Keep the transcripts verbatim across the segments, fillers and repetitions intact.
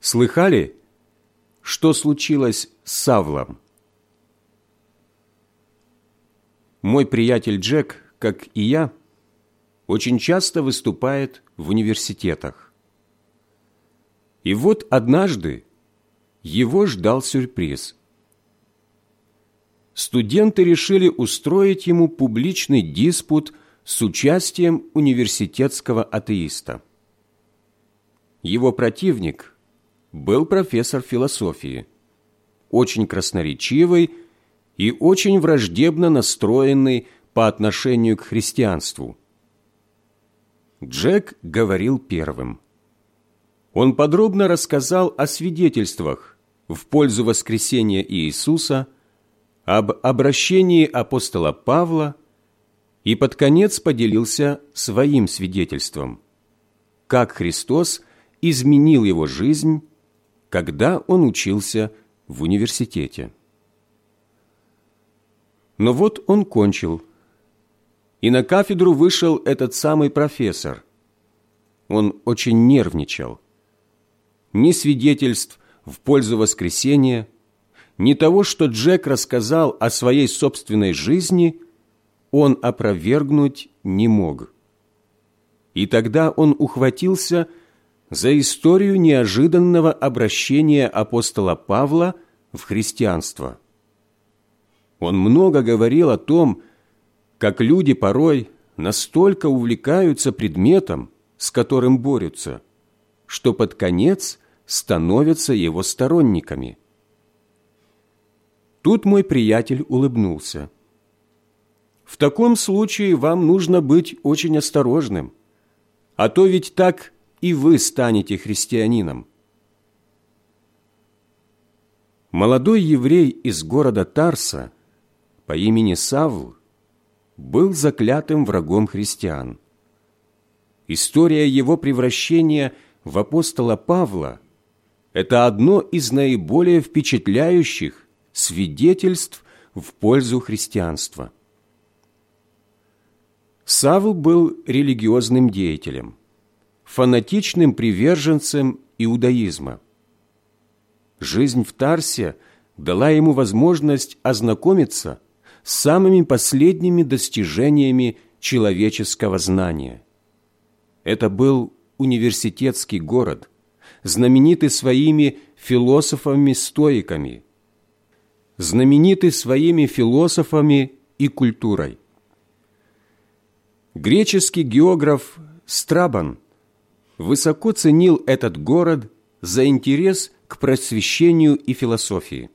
Слыхали, что случилось с Савлом? Мой приятель Джек, как и я, очень часто выступает в университетах. И вот однажды его ждал сюрприз. Студенты решили устроить ему публичный диспут с участием университетского атеиста. Его противник был профессор философии, очень красноречивый и очень враждебно настроенный по отношению к христианству. Джек говорил первым. Он подробно рассказал о свидетельствах в пользу воскресения Иисуса, об обращении апостола Павла и под конец поделился своим свидетельством, как Христос изменил его жизнь, когда он учился в университете. Но вот он кончил, и на кафедру вышел этот самый профессор. Он очень нервничал. Ни свидетельств в пользу воскресения, ни того, что Джек рассказал о своей собственной жизни, он опровергнуть не мог. И тогда он ухватился за историю неожиданного обращения апостола Павла в христианство. Он много говорил о том, как люди порой настолько увлекаются предметом, с которым борются, что под конец становятся его сторонниками. Тут мой приятель улыбнулся. В таком случае вам нужно быть очень осторожным, а то ведь так и вы станете христианином. Молодой еврей из города Тарса по имени Савл был заклятым врагом христиан. История его превращения в апостола Павла – это одно из наиболее впечатляющих свидетельств в пользу христианства. Савл был религиозным деятелем, фанатичным приверженцем иудаизма. Жизнь в Тарсе дала ему возможность ознакомиться с самыми последними достижениями человеческого знания. Это был университетский город, знаменитый своими философами-стоиками, знаменитый своими философами и культурой. Греческий географ Страбон высоко ценил этот город за интерес к просвещению и философии.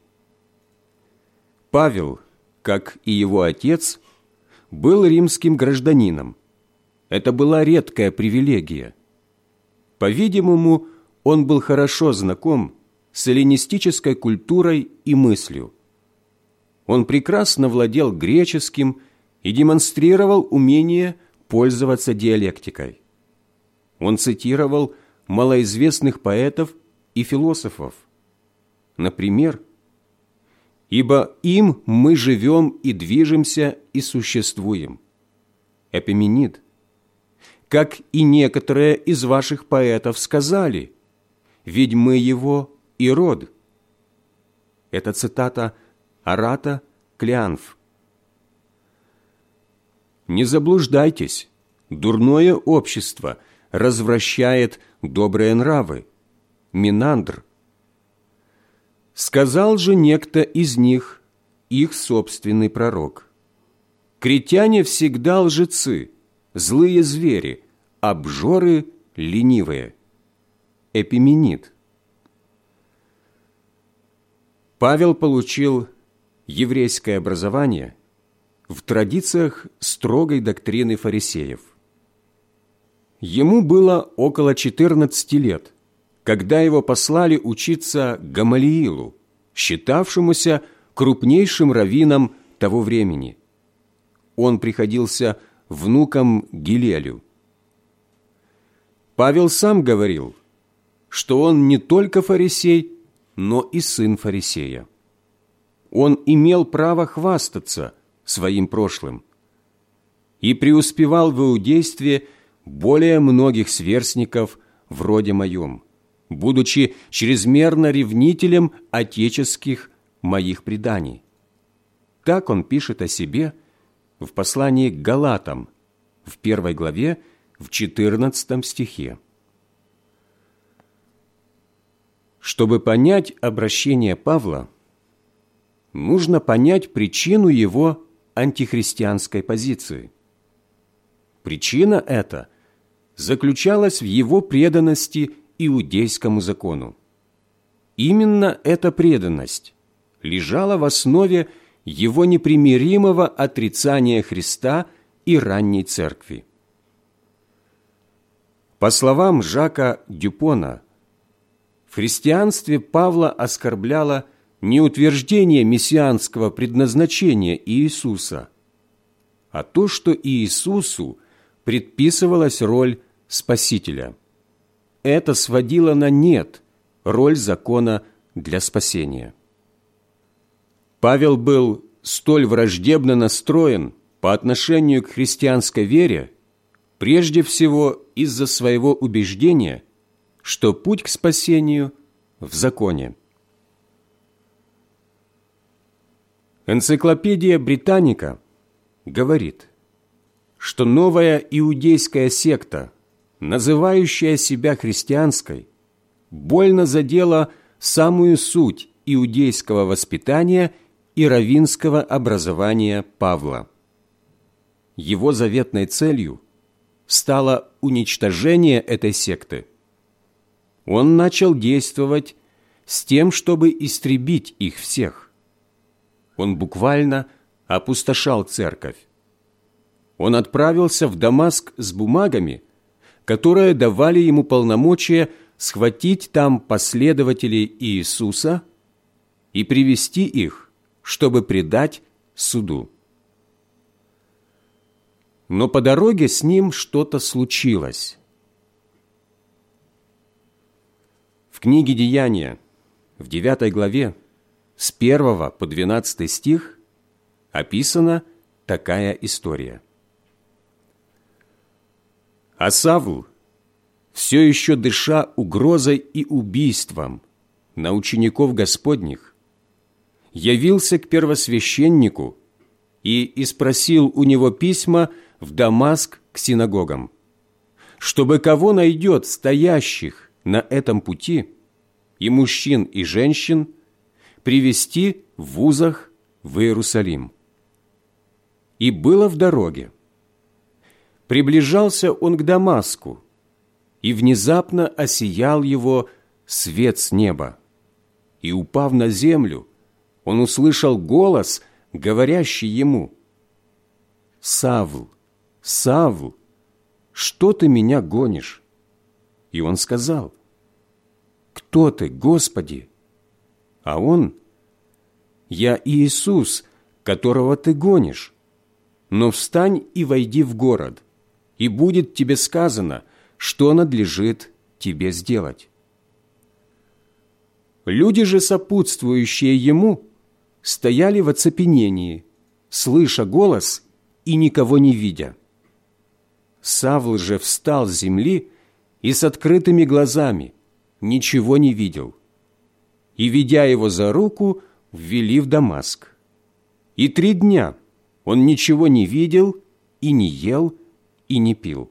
Павел, как и его отец, был римским гражданином. Это была редкая привилегия. По-видимому, он был хорошо знаком с эллинистической культурой и мыслью. Он прекрасно владел греческим и демонстрировал умение пользоваться диалектикой. Он цитировал малоизвестных поэтов и философов. Например, «Ибо им мы живем и движемся и существуем». Эпименид. «Как и некоторые из ваших поэтов сказали, ведь мы его и род». Это цитата Арата Клеанф. «Не заблуждайтесь, дурное общество развращает добрые нравы». Минандр. «Сказал же некто из них, их собственный пророк: критяне всегда лжецы, злые звери, обжоры ленивые». Эпименид. Павел получил еврейское образование в традициях строгой доктрины фарисеев. Ему было около четырнадцати лет, когда его послали учиться Гамалиилу, считавшемуся крупнейшим раввином того времени. Он приходился внуком Гилелю. Павел сам говорил, что он не только фарисей, но и сын фарисея. Он имел право хвастаться своим прошлым и преуспевал в иудействе более многих сверстников вроде моем. будучи чрезмерно ревнителем отеческих моих преданий». Так он пишет о себе в послании к Галатам, в первой главе, в четырнадцатом стихе. Чтобы понять обращение Павла, нужно понять причину его антихристианской позиции. Причина эта заключалась в его преданности иудейскому закону. Именно эта преданность лежала в основе его непримиримого отрицания Христа и ранней церкви. По словам Жака Дюпона, в христианстве Павла оскорбляло не утверждение мессианского предназначения Иисуса, а то, что Иисусу предписывалась роль Спасителя. Это сводило на нет роль закона для спасения. Павел был столь враждебно настроен по отношению к христианской вере, прежде всего из-за своего убеждения, что путь к спасению в законе. Энциклопедия Британика говорит, что новая иудейская секта, называющая себя христианской, больно задела самую суть иудейского воспитания и раввинского образования Павла. Его заветной целью стало уничтожение этой секты. Он начал действовать с тем, чтобы истребить их всех. Он буквально опустошал церковь. Он отправился в Дамаск с бумагами, которые давали ему полномочия схватить там последователей Иисуса и привести их, чтобы предать суду. Но по дороге с ним что-то случилось. В книге «Деяния» в девятой главе с первого по двенадцатый стих описана такая история. А Савл, все еще дыша угрозой и убийством на учеников Господних, явился к первосвященнику и испросил у него письма в Дамаск к синагогам, чтобы кого найдет стоящих на этом пути, и мужчин, и женщин, привести в вузах в Иерусалим. И было в дороге. Приближался он к Дамаску, и внезапно осиял его свет с неба. И, упав на землю, он услышал голос, говорящий ему: «Савл, Савл, что ты меня гонишь?» И он сказал: «Кто ты, Господи?» А он: «Я Иисус, которого ты гонишь. Но встань и войди в город, и будет тебе сказано, что надлежит тебе сделать». Люди же, сопутствующие ему, стояли в оцепенении, слыша голос и никого не видя. Савл же встал с земли и с открытыми глазами ничего не видел. И, ведя его за руку, ввели в Дамаск. И три дня он ничего не видел, и не ел, и не пил.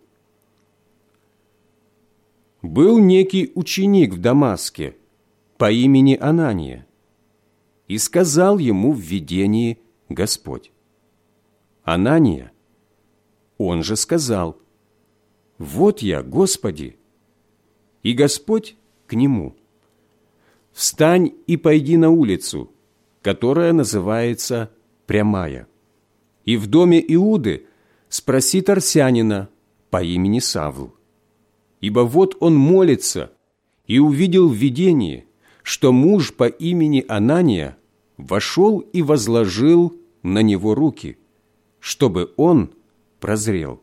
Был некий ученик в Дамаске по имени Анания, и сказал ему в видении Господь: «Анания». Он же сказал: «Вот я, Господи». И Господь к нему: «Встань и пойди на улицу, которая называется Прямая, и в доме Иуды спроси торсянина по имени Савл. Ибо вот он молится, и увидел в видении, что муж по имени Анания вошел и возложил на него руки, чтобы он прозрел».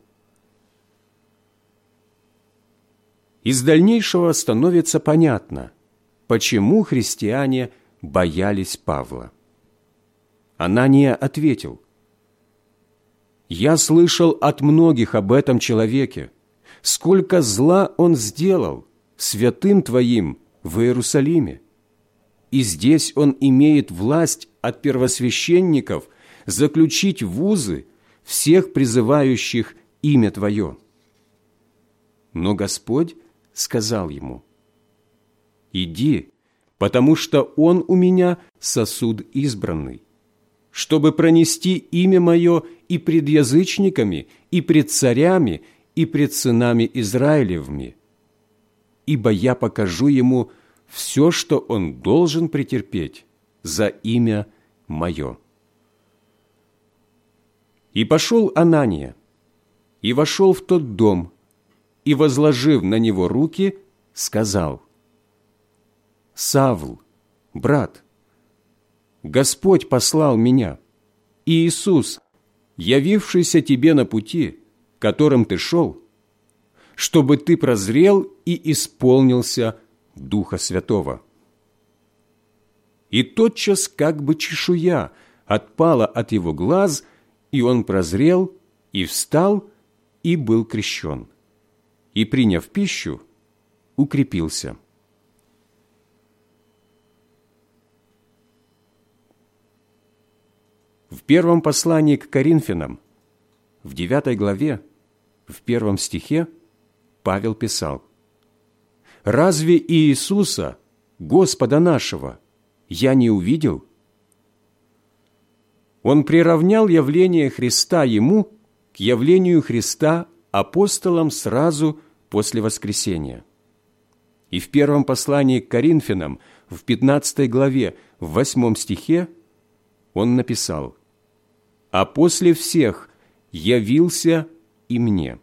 Из дальнейшего становится понятно, почему христиане боялись Павла. Анания ответил: «Я слышал от многих об этом человеке, сколько зла он сделал святым Твоим в Иерусалиме, и здесь он имеет власть от первосвященников заключить в узы всех призывающих имя Твое». Но Господь сказал ему: «Иди, потому что он у меня сосуд избранный, чтобы пронести имя Мое и пред язычниками, и пред царями, и пред сынами Израилевыми, ибо я покажу ему все, что он должен претерпеть за имя Мое». И пошел Анания, и вошел в тот дом, и, возложив на него руки, сказал: «Савл, брат, Господь послал меня, и Иисус, явившийся тебе на пути, которым ты шел, чтобы ты прозрел и исполнился Духа Святого». И тотчас как бы чешуя отпала от его глаз, и он прозрел, и встал, и был крещен, и, приняв пищу, укрепился. В первом послании к Коринфянам, в девятой главе, в первом стихе, Павел писал: «Разве Иисуса, Господа нашего, я не увидел?» Он приравнял явление Христа ему к явлению Христа апостолам сразу после воскресения. И в первом послании к Коринфянам, в пятнадцатой главе, в восьмом стихе, он написал: «А после всех явился и мне».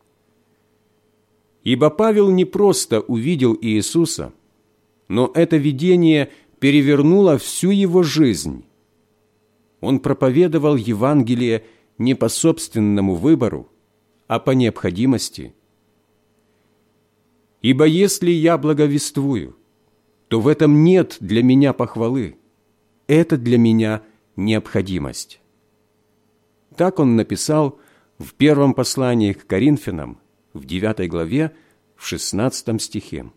Ибо Павел не просто увидел Иисуса, но это видение перевернуло всю его жизнь. Он проповедовал Евангелие не по собственному выбору, а по необходимости. «Ибо если я благовествую, то в этом нет для меня похвалы, это для меня необходимость». Так он написал в первом послании к Коринфянам, в девятой главе, в шестнадцатом стихе.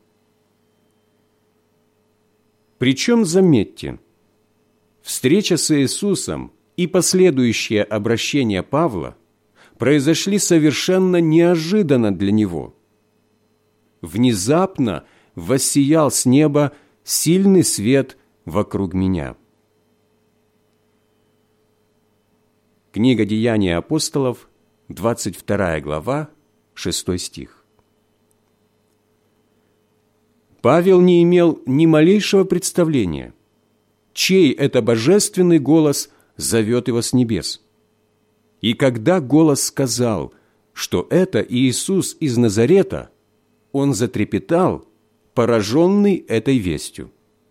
Причем, заметьте, встреча с Иисусом и последующее обращение Павла произошли совершенно неожиданно для него. Внезапно воссиял с неба сильный свет вокруг меня. Книга «Деяния апостолов», двадцать вторая глава, шестой стих. Павел не имел ни малейшего представления, чей это божественный голос зовет его с небес. И когда голос сказал, что это Иисус из Назарета, он затрепетал, пораженный этой вестью.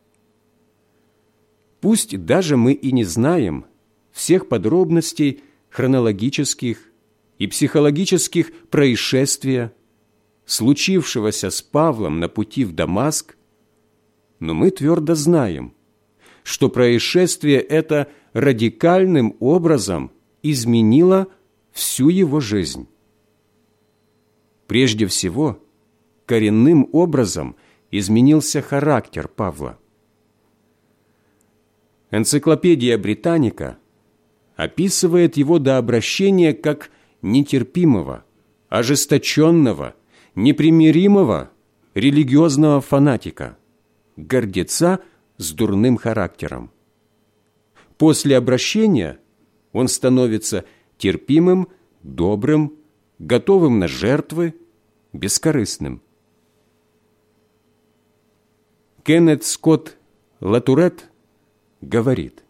Пусть даже мы и не знаем всех подробностей хронологических и психологических происшествия, случившегося с Павлом на пути в Дамаск, но мы твердо знаем, что происшествие это радикальным образом изменило всю его жизнь. Прежде всего, коренным образом изменился характер Павла. Энциклопедия Британика описывает его до обращения как нетерпимого, ожесточенного, непримиримого религиозного фанатика, гордеца с дурным характером. После обращения он становится терпимым, добрым, готовым на жертвы, бескорыстным. Кеннет Скотт Латурет говорит: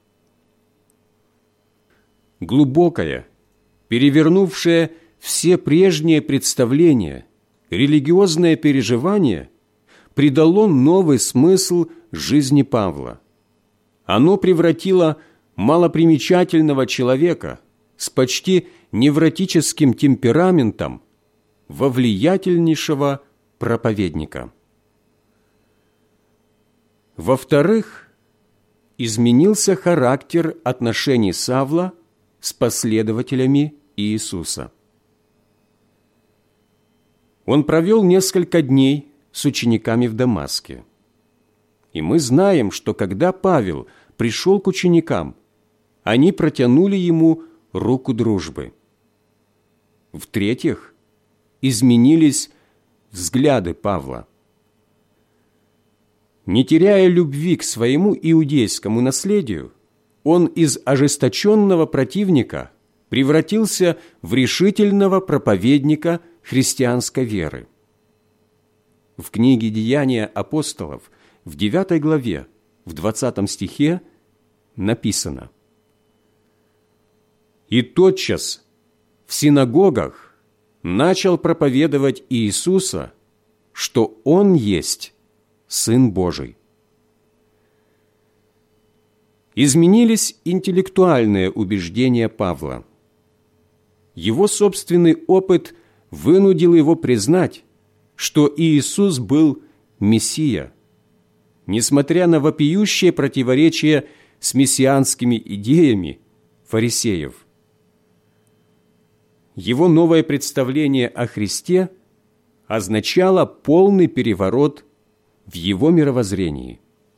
глубокое, перевернувшее все прежние представления, религиозное переживание придало новый смысл жизни Павла. Оно превратило малопримечательного человека с почти невротическим темпераментом во влиятельнейшего проповедника. Во-вторых, изменился характер отношений Савла с последователями Иисуса. Он провел несколько дней с учениками в Дамаске, И мы знаем, что когда Павел пришел к ученикам, они протянули ему руку дружбы. В-третьих, изменились взгляды Павла. Не теряя любви к своему иудейскому наследию, он из ожесточенного противника превратился в решительного проповедника христианской веры. В книге «Деяния апостолов» в девятой главе, в двадцатом стихе написано: «И тотчас в синагогах начал проповедовать Иисуса, что Он есть Сын Божий». Изменились интеллектуальные убеждения Павла. Его собственный опыт вынудил его признать, что Иисус был Мессия, несмотря на вопиющее противоречие с мессианскими идеями фарисеев. Его новое представление о Христе означало полный переворот в его мировоззрении.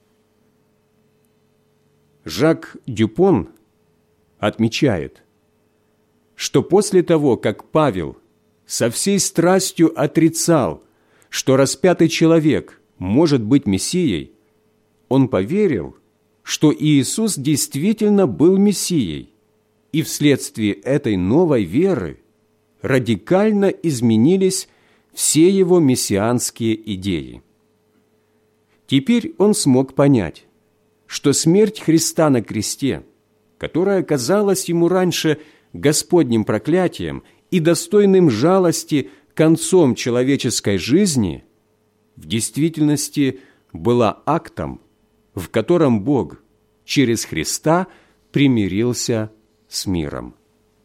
Жак Дюпон отмечает, что после того, как Павел со всей страстью отрицал, что распятый человек может быть Мессией, он поверил, что Иисус действительно был Мессией, и вследствие этой новой веры радикально изменились все его мессианские идеи. Теперь он смог понять, что смерть Христа на кресте, которая казалась ему раньше Господним проклятием и достойным жалости концом человеческой жизни, в действительности была актом, в котором Бог через Христа примирился с миром.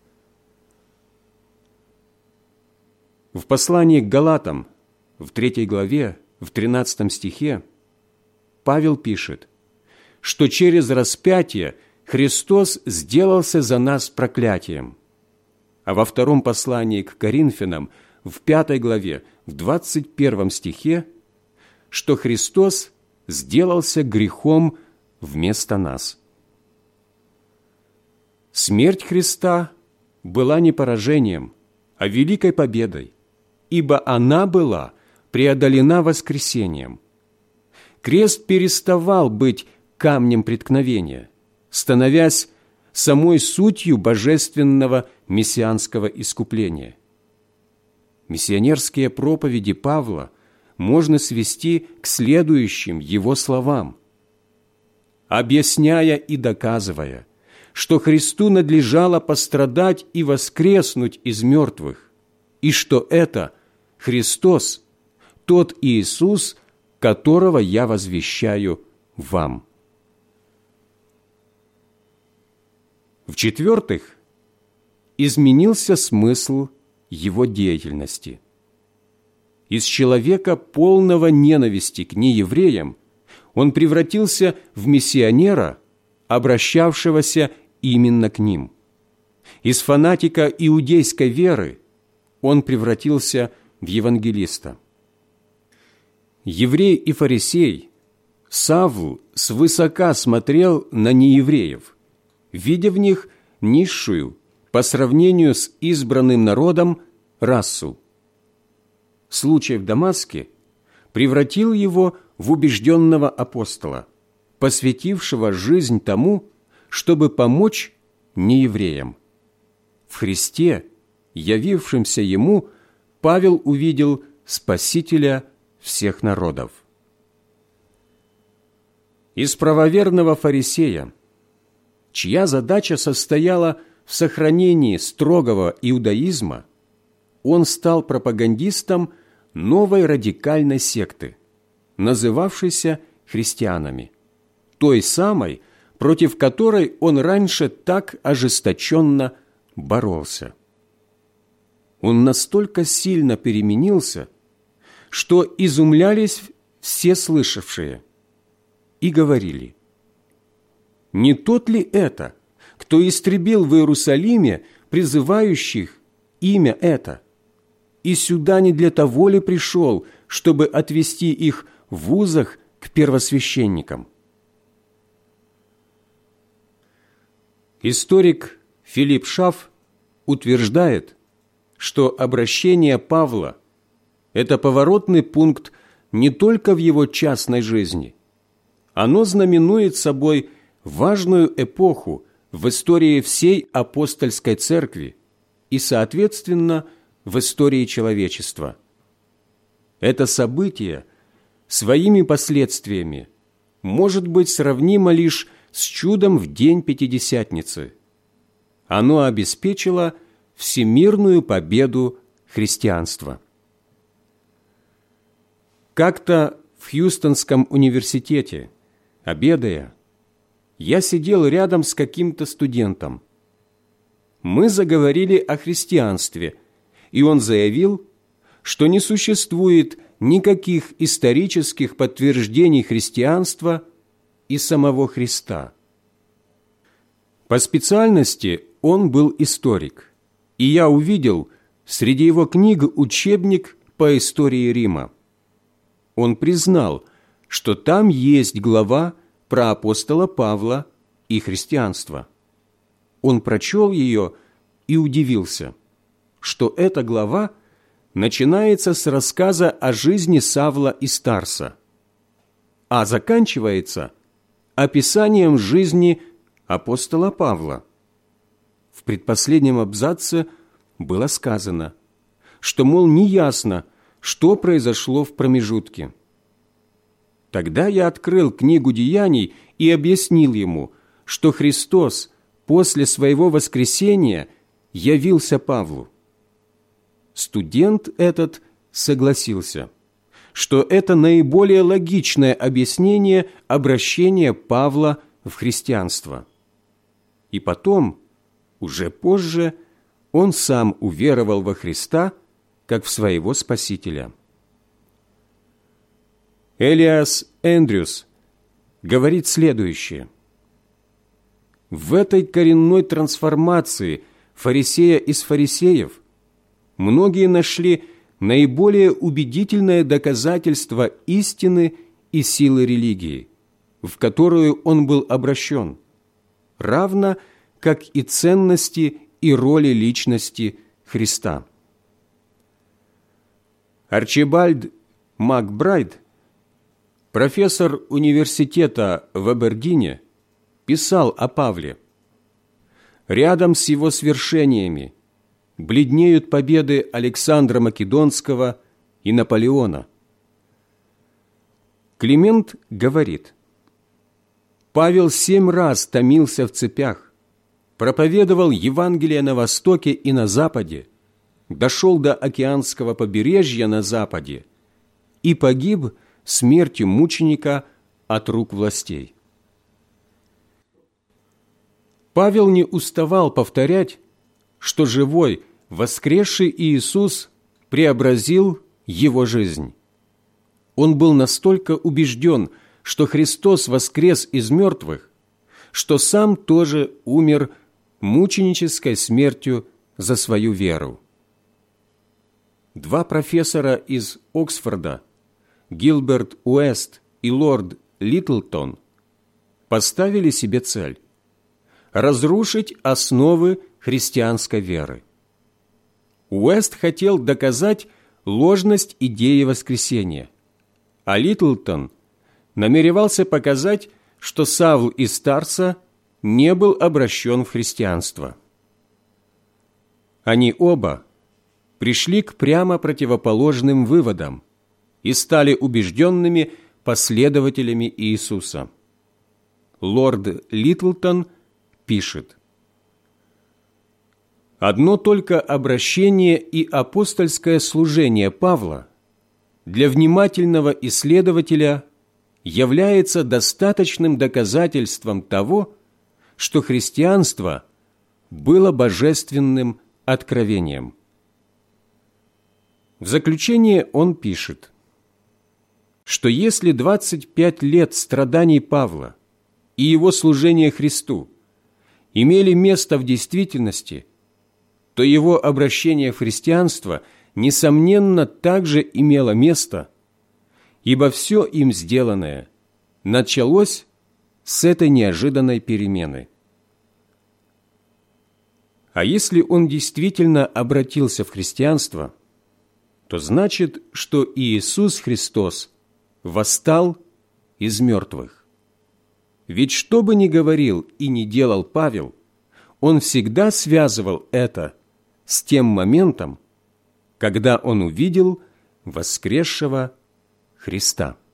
В послании к Галатам, в третьей главе, в тринадцатом стихе, Павел пишет, что через распятие Христос сделался за нас проклятием. А во втором послании к Коринфянам, в пятой главе, в двадцать первом стихе, что Христос сделался грехом вместо нас. Смерть Христа была не поражением, а великой победой, ибо она была преодолена воскресением. Крест переставал быть камнем преткновения, становясь самой сутью божественного мессианского искупления. Миссионерские проповеди Павла можно свести к следующим его словам. Объясняя и доказывая, что Христу надлежало пострадать и воскреснуть из мертвых, и что это Христос, тот Иисус, которого я возвещаю вам. В-четвертых, изменился смысл его деятельности. Из человека, полного ненависти к неевреям, он превратился в миссионера, обращавшегося именно к ним. Из фанатика иудейской веры он превратился в евангелиста. Еврей и фарисей, Савл свысока смотрел на неевреев, видя в них низшую, по сравнению с избранным народом, расу. Случай в Дамаске превратил его в убежденного апостола, посвятившего жизнь тому, чтобы помочь неевреям. В Христе, явившемся ему, Павел увидел Спасителя всех народов. Из правоверного фарисея, чья задача состояла в сохранении строгого иудаизма, он стал пропагандистом новой радикальной секты, называвшейся христианами, той самой, против которой он раньше так ожесточенно боролся. Он настолько сильно переменился, что изумлялись все слышавшие и говорили: «Не тот ли это, кто истребил в Иерусалиме призывающих имя это? И сюда не для того ли пришел, чтобы отвести их в узах к к первосвященникам. Историк Филипп Шаф утверждает, что обращение Павла – это поворотный пункт не только в его частной жизни. Оно знаменует собой важную эпоху в истории всей апостольской церкви и, соответственно, в истории человечества. Это событие своими последствиями может быть сравнимо лишь с чудом в день Пятидесятницы. Оно обеспечило всемирную победу христианства. Как-то в Хьюстонском университете, обедая, я сидел рядом с каким-то студентом. Мы заговорили о христианстве, и он заявил, что не существует никаких исторических подтверждений христианства и самого Христа. По специальности он был историк, и я увидел среди его книг учебник по истории Рима. Он признал, что там есть глава про апостола Павла и христианство. Он прочел ее и удивился, что эта глава начинается с рассказа о жизни Савла и Тарса, а заканчивается описанием жизни апостола Павла. В предпоследнем абзаце было сказано, что, мол, неясно, что произошло в промежутке. Тогда я открыл книгу Деяний и объяснил ему, что Христос после своего воскресения явился Павлу. Студент этот согласился, что это наиболее логичное объяснение обращения Павла в христианство. И потом, уже позже, он сам уверовал во Христа как в своего Спасителя. Элиас Эндрюс говорит следующее. В этой коренной трансформации фарисея из фарисеев многие нашли наиболее убедительное доказательство истины и силы религии, в которую он был обращен, равно как и ценности и роли личности Христа. Арчибальд Макбрайд, профессор университета в Абердине, писал о Павле. Рядом с его свершениями бледнеют победы Александра Македонского и Наполеона. Климент говорит: «Павел семь раз томился в цепях, проповедовал Евангелие на Востоке и на Западе, дошел до океанского побережья на Западе и погиб смертью мученика от рук властей». Павел не уставал повторять, что живой, воскресший Иисус преобразил его жизнь. Он был настолько убежден, что Христос воскрес из мертвых, что сам тоже умер мученической смертью за свою веру. Два профессора из Оксфорда, Гилберт Уэст и лорд Литлтон, поставили себе цель разрушить основы христианской веры. Уэст хотел доказать ложность идеи воскресения, а Литлтон намеревался показать, что Савл из Тарса не был обращен в христианство. Они оба пришли к прямо противоположным выводам и стали убежденными последователями Иисуса. Лорд Литлтон пишет: «Одно только обращение и апостольское служение Павла для внимательного исследователя является достаточным доказательством того, что христианство было божественным откровением». В заключение он пишет, что если двадцать пять лет страданий Павла и его служения Христу имели место в действительности, то его обращение в христианство, несомненно, также имело место, ибо все им сделанное началось с этой неожиданной перемены. А если он действительно обратился в христианство, то значит, что Иисус Христос восстал из мертвых. Ведь что бы ни говорил и ни делал Павел, он всегда связывал это с тем моментом, когда он увидел воскресшего Христа.